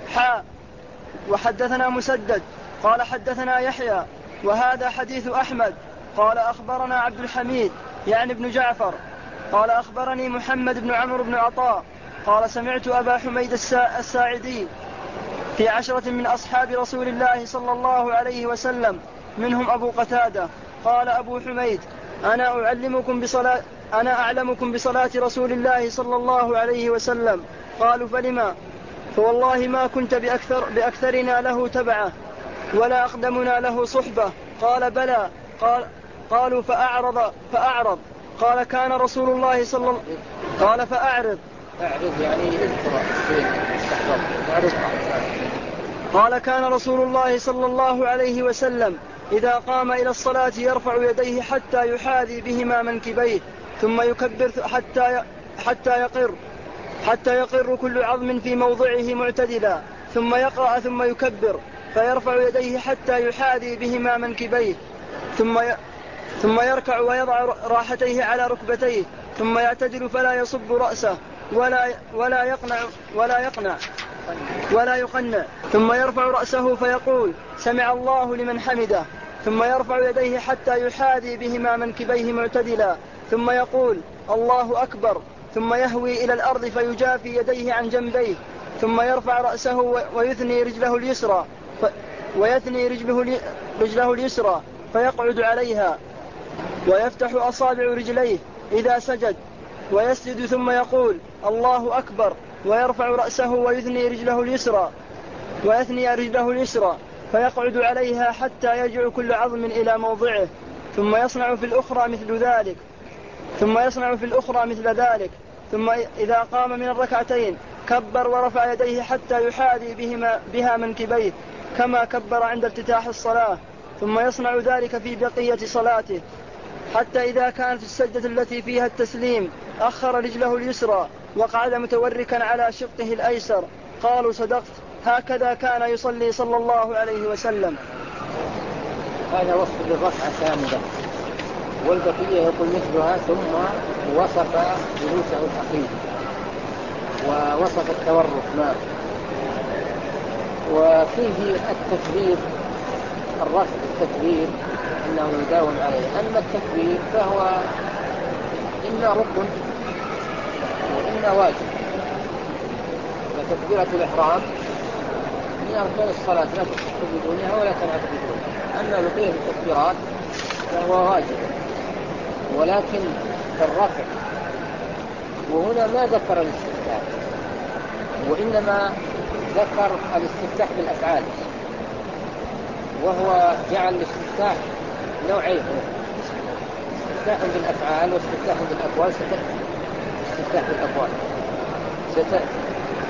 [SPEAKER 1] وحدثنا مسدد قال حدثنا يحيى وهذا حديث أحمد قال: أخبرنا عبد الحميد يعني ابن جعفر قال: أخبرني محمد بن عمرو بن عطاء قال: سمعت أبا حميد الساعدي في 10 من أصحاب رسول الله صلى الله عليه وسلم منهم أبو قتادة. قال أبو حميد: أنا أعلمكم بصلاة رسول الله صلى الله عليه وسلم. قالوا فلما؟ فوالله ما كنت بأكثرنا له تبعه ولا أقدمنا له صحبة. قال بلى. قالوا فأعرض. قال كان رسول الله قال فأعرض
[SPEAKER 2] يعني
[SPEAKER 1] قال كان رسول الله صلى الله عليه وسلم إذا قام إلى الصلاة يرفع يديه حتى يحاذي بهما منكبيه ثم يكبر حتى يقر كل عظم في موضعه معتدلا ثم يقرأ ثم يكبر فيرفع يديه حتى يحاذي بهما منكبيه ثم يركع ويضع راحتيه على ركبتيه ثم يعتدل فلا يصب رأسه ولا يقنع ثم يرفع رأسه فيقول سمع الله لمن حمده ثم يرفع يديه حتى يحاذي بهما منكبيه معتدلا ثم يقول الله أكبر ثم يهوي إلى الأرض فيجافي يديه عن جنبيه ثم يرفع رأسه ويثني رجله اليسرى فيقعد عليها ويفتح أصابع رجليه إذا سجد ويسجد ثم يقول الله أكبر ويرفع رأسه ويثني رجله اليسرى فيقعد عليها حتى يرجع كل عظم إلى موضعه ثم يصنع في الأخرى مثل ذلك ثم إذا قام من الركعتين كبر ورفع يديه حتى يحاذي بها منكبيه كما كبر عند افتتاح الصلاة ثم يصنع ذلك في بقية صلاته حتى إذا كانت السجدة التي فيها التسليم أخر رجله اليسرى وقعد متوركا على شقه الأيسر. قالوا صدقت هكذا كان يصلي صلى الله عليه وسلم.
[SPEAKER 2] هذا وصف للركعة كاملة والبقية يقول مثلها. ثم وصف جلوسه الأخير ووصف التورك معه وفيه التكبير الرفع التكبير أنه يداوم عليه. أما التكبير فهو إما ركن وإما واجب. وتكبيرة الإحرام من أركان الصلاة لا تصح بدونها ولا تنعت بدونها. أما بقية التكبيرات فهو واجب. ولكن الرفع وهنا ما ذكر الاستفتاح وإنما ذكر الاستفتاح بالأفعال وهو جعل الاستفتاح نوعين استفتاح بالأفعال واستفتاح بالأقوال. استفتاح بالأقوال ستأتي.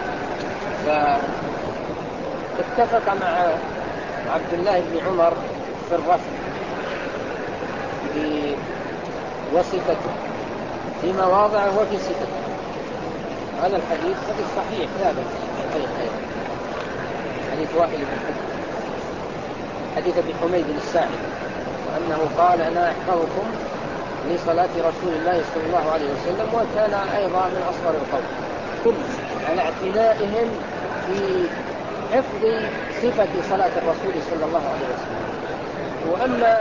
[SPEAKER 2] فاتفق مع عبد الله بن عمر في الرفع بوصفته في مواضع وفي صفته. هذا الحديث صحيح ثابت حديث وائل بن حجر حديث ابي حميد الساعدي وأنه قال أنا أحفظكم لصلاة رسول الله صلى الله عليه وسلم. وكان أيضا من أصغر القوم كل على اعتنائهم في حفظ صفة صلاة الرسول صلى الله عليه وسلم. وأما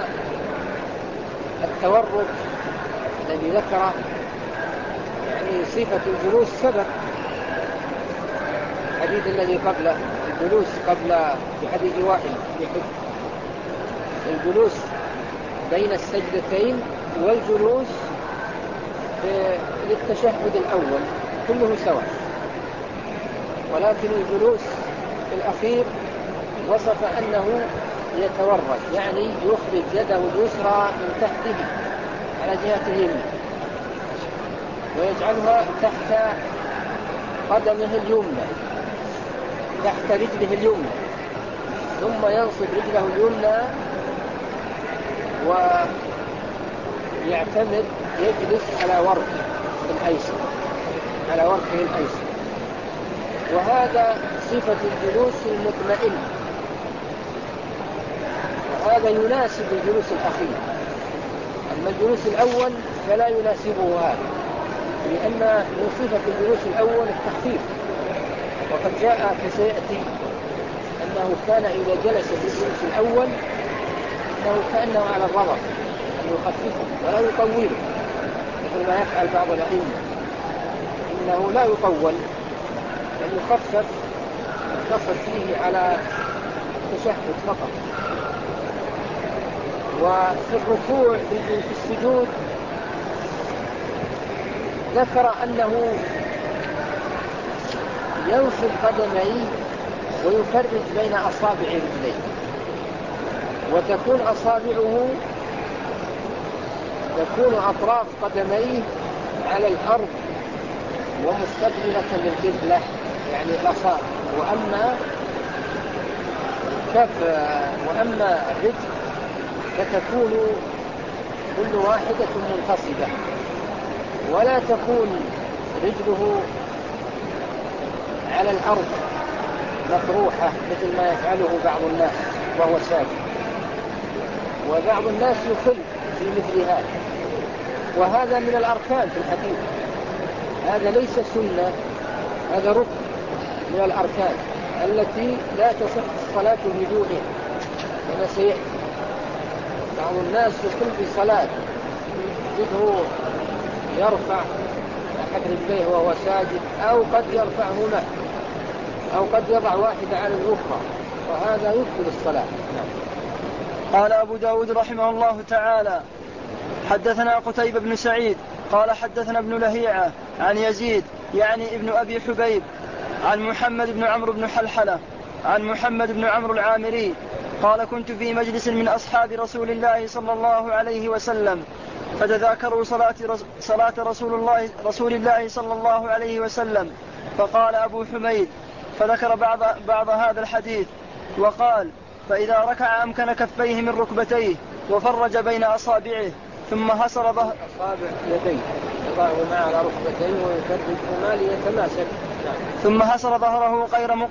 [SPEAKER 2] التورك الذي ذكره يعني صفة الجلوس سبق الحديث الذي قبل الجلوس قبل في حديث وائل الجلوس بين السجدتين والجلوس للتشهد الأول كله سواء. ولكن الجلوس الأخير وصف أنه يتورك يعني يخرج يده اليسرى من تحته على جهة اليمين ويجعلها تحت قدمه اليمنى تحت رجله اليمنى ثم ينصب رجله اليمنى ويعتمد يجلس على وركه الأيسر وهذا صفة الجلوس المطمئن. وهذا يناسب الجلوس الأخير. أما الجلوس الأول فلا يناسبه هذا لأن من صفة الجلوس الأول التخفيف. وقد جاء كسيأتي أنه كان إذا جلس في الجلوس الأول أنه كأنه على الرضا أن يخففه ولا يطوله مثل ما يفعل بعض الأئمة إنه لا يطول بل يخفف فيه على التشهد فقط. وفي الركوع في السجود ذكر أنه ينصب قدميه ويفرج بين أصابع رجليه، وتكون أصابعه تكون أطراف قدميه على الأرض ومستقبلة للقبلة، يعني الأصابع، وأما الرجل فتكون كل واحدة منتصبة، ولا تكون رجله على الأرض مطروحة مثل ما يفعله بعض الناس وهو ساجد، وبعض الناس يخل في مثل هذا، وهذا من الأركان في الحديث، هذا ليس سنة، هذا ركن من الأركان التي لا تصح الصلاة بدونه، كما سيأتي. بعض الناس يخل في صلاة جده يرفع أحد رجليه وهو ساجد، أو قد يرفعهما، أو قد يضع واحدة على الأخرى، وهذا يبطل الصلاة.
[SPEAKER 1] قال أبو داود رحمه الله تعالى: حدثنا قتيبة بن سعيد قال حدثنا ابن لهيعة عن يزيد يعني ابن أبي حبيب عن محمد بن عمرو بن حلحلة عن محمد بن عمرو العامري قال: كنت في مجلس من أصحاب رسول الله صلى الله عليه وسلم فتذاكروا صلاة رسول الله صلى الله عليه وسلم، فقال أبو حميد فذكر بعض هذا الحديث وقال: فإذا ركع أمكن كفيه من ركبتيه وفرج بين أصابعه ثم حصر أصابع
[SPEAKER 2] يديه يضعهما على ركبتيه ويفرجهما ليتماسك،
[SPEAKER 1] ثم حصر ظهره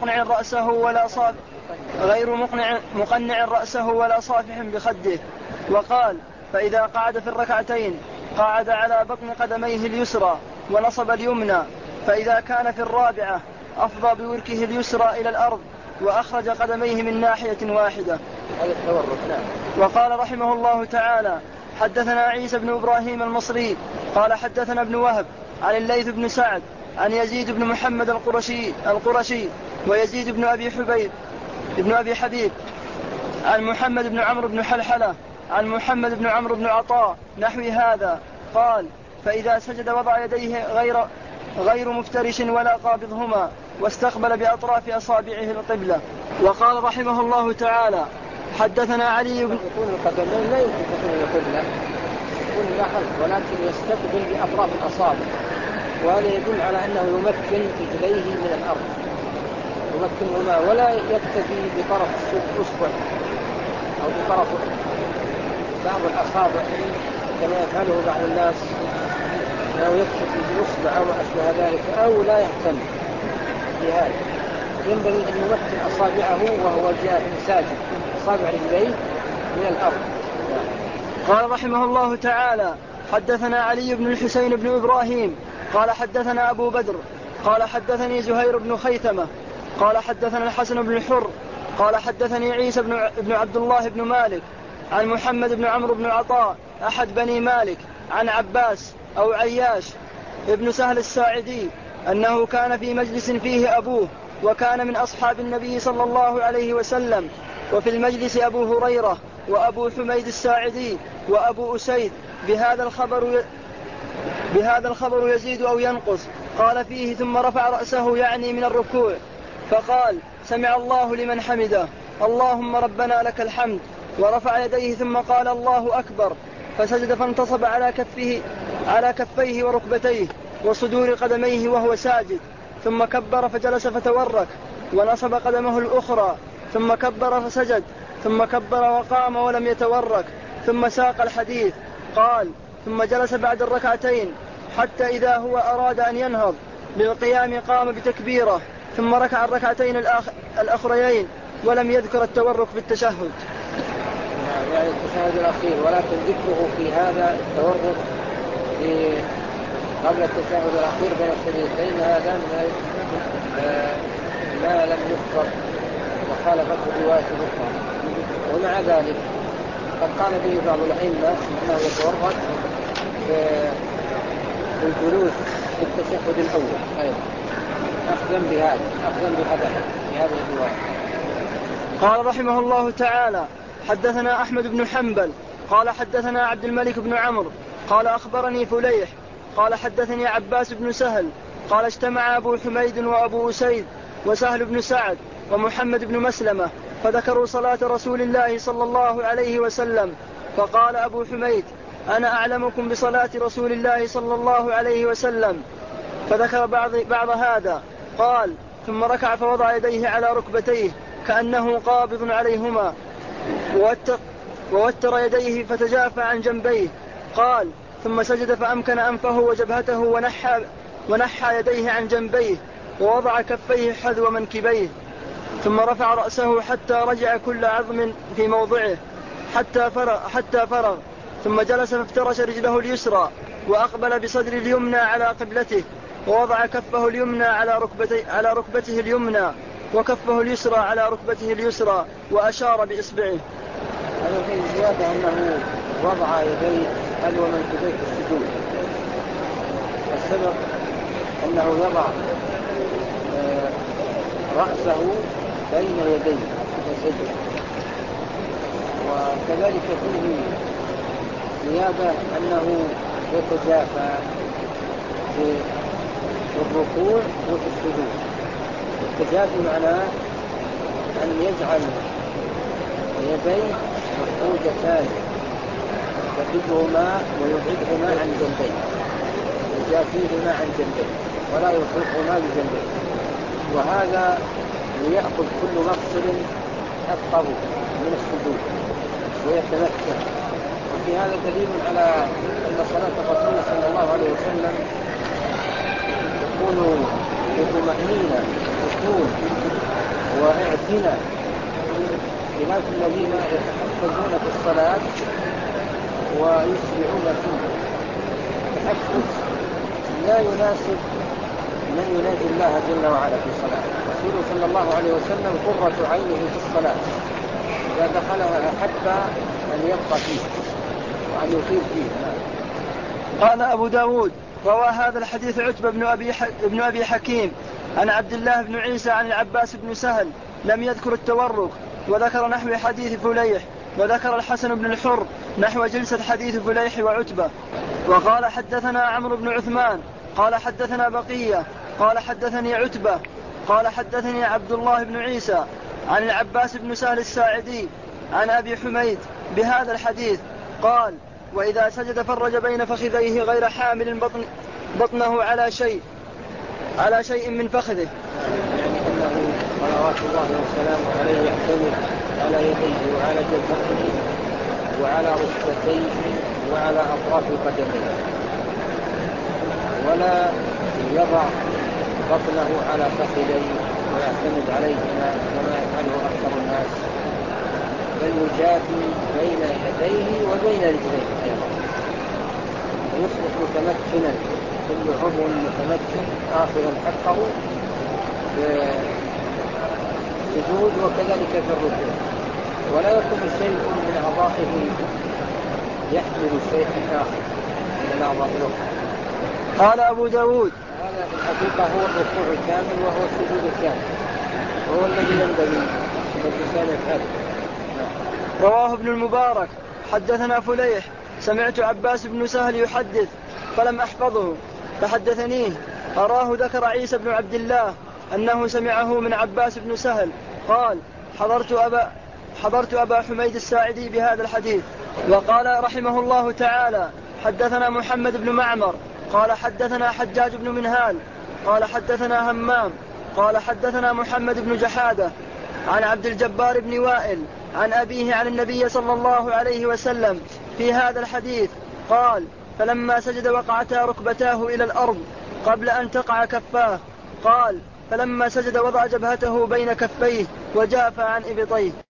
[SPEAKER 1] غير مقنع رأسه ولا صافح بخده، وقال: فإذا قعد في الركعتين قعد على بطن قدميه اليسرى ونصب اليمنى، فإذا كان في الرابعة أفضى بوركه اليسرى إلى الأرض وأخرج قدميه من ناحية واحدة. وقال رحمه الله تعالى: حدثنا عيسى بن إبراهيم المصري قال حدثنا ابن وهب عن الليث بن سعد عن يزيد بن محمد القرشي ويزيد بن أبي حبيب عن محمد بن عمرو بن حلحلة عن محمد بن عمرو بن عطاء نحو هذا، قال: فإذا سجد وضع يديه غير مفترش ولا قابضهما واستقبل بأطراف أصابعه القبلة. وقال رحمه الله تعالى: حدثنا علي بن
[SPEAKER 2] القدمين لا يمكن القبلة يكون لحظ، ولكن يستقبل بأطراف الأصابع، وهذا يدل على أنه يمكن رجليه من الأرض، يمكنهما ولا يكتفي بطرف الأصبع أو بطرف بعض الأصابع كما يفعله بعض الناس، أو يكتفي بأصبع أو أشبه ذلك، أو لا يهتم بهذا. ينبغي أن يمكن أصابعه وهو ساجد، أصابع رجليه من الأرض.
[SPEAKER 1] قال رحمه الله تعالى: حدثنا علي بن الحسين بن إبراهيم قال حدثنا أبو بدر قال حدثني زهير بن خيثمة قال حدثنا الحسن بن الحر قال حدثني عيسى بن عبد الله بن مالك عن محمد بن عمرو بن عطاء أحد بني مالك عن عباس أو عياش ابن سهل الساعدي أنه كان في مجلس فيه أبوه وكان من أصحاب النبي صلى الله عليه وسلم، وفي المجلس أبو هريرة وأبو حميد الساعدي وأبو أسيد، بهذا الخبر يزيد أو ينقص. قال فيه: ثم رفع رأسه يعني من الركوع فقال: سمع الله لمن حمده اللهم ربنا لك الحمد، ورفع يديه ثم قال: الله أكبر، فسجد فانتصب على كفيه وركبتيه وصدور قدميه وهو ساجد، ثم كبر فجلس فتورك ونصب قدمه الأخرى، ثم كبر فسجد، ثم كبر وقام ولم يتورك، ثم ساق الحديث. قال: ثم جلس بعد الركعتين حتى إذا هو أراد أن ينهض للقيام قام بتكبيره، ثم ركع الركعتين الأخريين ولم يذكر التورك في التشهد.
[SPEAKER 2] يعني التشهد الأخير، ولكن ذكره في هذا التورك قبل التشهد الأخير بين السجدتين هذا ما لم يذكر وخالفته رواية أخرى. ومع ذلك قد قال به بعض الأئمة أنه يتورك في الجلوس في التشهد الأول أيضا، أخذا بهذه الرواية.
[SPEAKER 1] قال رحمه الله تعالى: حدثنا أحمد بن حنبل قال حدثنا عبد الملك بن عمرو قال أخبرني فليح قال حدثني عباس بن سهل قال اجتمع أبو حميد وأبو أسيد وسهل بن سعد ومحمد بن مسلمة فذكروا صلاة رسول الله صلى الله عليه وسلم. فقال أبو حميد: أنا أعلمكم بصلاة رسول الله صلى الله عليه وسلم. فذكر بعض هذا. قال: ثم ركع فوضع يديه على ركبتيه كأنه قابض عليهما ووتر يديه فتجافى عن جنبيه. قال: ثم سجد فأمكن أنفه وجبهته ونحى يديه عن جنبيه ووضع كفيه حذو منكبيه، ثم رفع رأسه حتى رجع كل عظم في موضعه حتى فرغ، ثم جلس فافترش رجله اليسرى وأقبل بصدر اليمنى على قبلته ووضع كفه اليمنى على ركبته اليمنى وكفه اليسرى على ركبته اليسرى وأشار بإصبعه.
[SPEAKER 2] هذا في زيادة أنه وضع يديه حذو منكبيه في السجود، والسبب أنه يضع رأسه بين يديه وسجد. وكذلك فيه زيادة أنه يتجافى في الركوع وفي السجود. التجافي معناه أن يجعل يديه مفقودتان يفقدهما ويبعدهما عن جنبيه، يجافيهما عن جنبيه ولا يطلقهما بجنبيه، وهذا ليأخذ كل مفصل حقه من السجود ويتمكن. وفي هذا دليل على أن صلاة الرسول صلى الله عليه وسلم تكون بطمأنينة سكون واعتناء، خلاف الذين يتحفزون في الصلاة ويسرعون فيه. التحفز لا يناسب من ينادي الله جل وعلا في الصلاة. رسوله صلى الله عليه وسلم قرة عينه في الصلاة، إذا دخلها أحب أن يبقى فيه وأن يطيل فيه.
[SPEAKER 1] قال أبو داود: روى هذا الحديث عتبة بن أبي حكيم عن عبد الله بن عيسى عن العباس بن سهل، لم يذكر التورك، وذكر نحو حديث فليح، وذكر الحسن بن الحر نحو جلسة حديث فليح وعتبة. وقال حدثنا عمرو بن عثمان قال حدثنا بقية قال حدثني عتبة قال حدثني عبد الله بن عيسى عن العباس بن سهل الساعدي عن أبي حميد بهذا الحديث. قال: وإذا سجد فرج بين فخذيه غير حامل بطنه على شيء من فخذه.
[SPEAKER 2] يعني أنه صلوات الله وسلامه عليه يعتمد على يديه وعلى جبهته وعلى ركبتيه وعلى أطراف قدميه، ولا يضع بطنه على فخذيه ويعتمد عليهما كما يفعله أكثر الناس، بل يجافي بين يديه وبين رجليه أيضا، ويصبح متمكنا، كل عضو متمكن آخذا حقه في السجود وكذلك في الركوع، ولا يكون شيء من أعضائه يحمل شيئا آخر من الأعضاء الأخرى.
[SPEAKER 1] قال أبو داود:
[SPEAKER 2] هذا في الحقيقة هو الركوع الكامل وهو السجود الكامل، وهو الذي ينبغي الإنسان يفعله.
[SPEAKER 1] رواه ابن المبارك: حدثنا فليح سمعت عباس بن سهل يحدث فلم أحفظه فحدثنيه أراه ذكر عيسى بن عبد الله أنه سمعه من عباس بن سهل قال: حضرت أبا حميد الساعدي بهذا الحديث. وقال رحمه الله تعالى: حدثنا محمد بن معمر قال حدثنا حجاج بن منهال قال حدثنا همام قال حدثنا محمد بن جحادة عن عبد الجبار بن وائل عن أبيه عن النبي صلى الله عليه وسلم في هذا الحديث. قال: فلما سجد وقعتا ركبتاه إلى الأرض قبل أن تقع كفاه. قال: فلما سجد وضع جبهته بين كفيه وجافى عن إبطيه.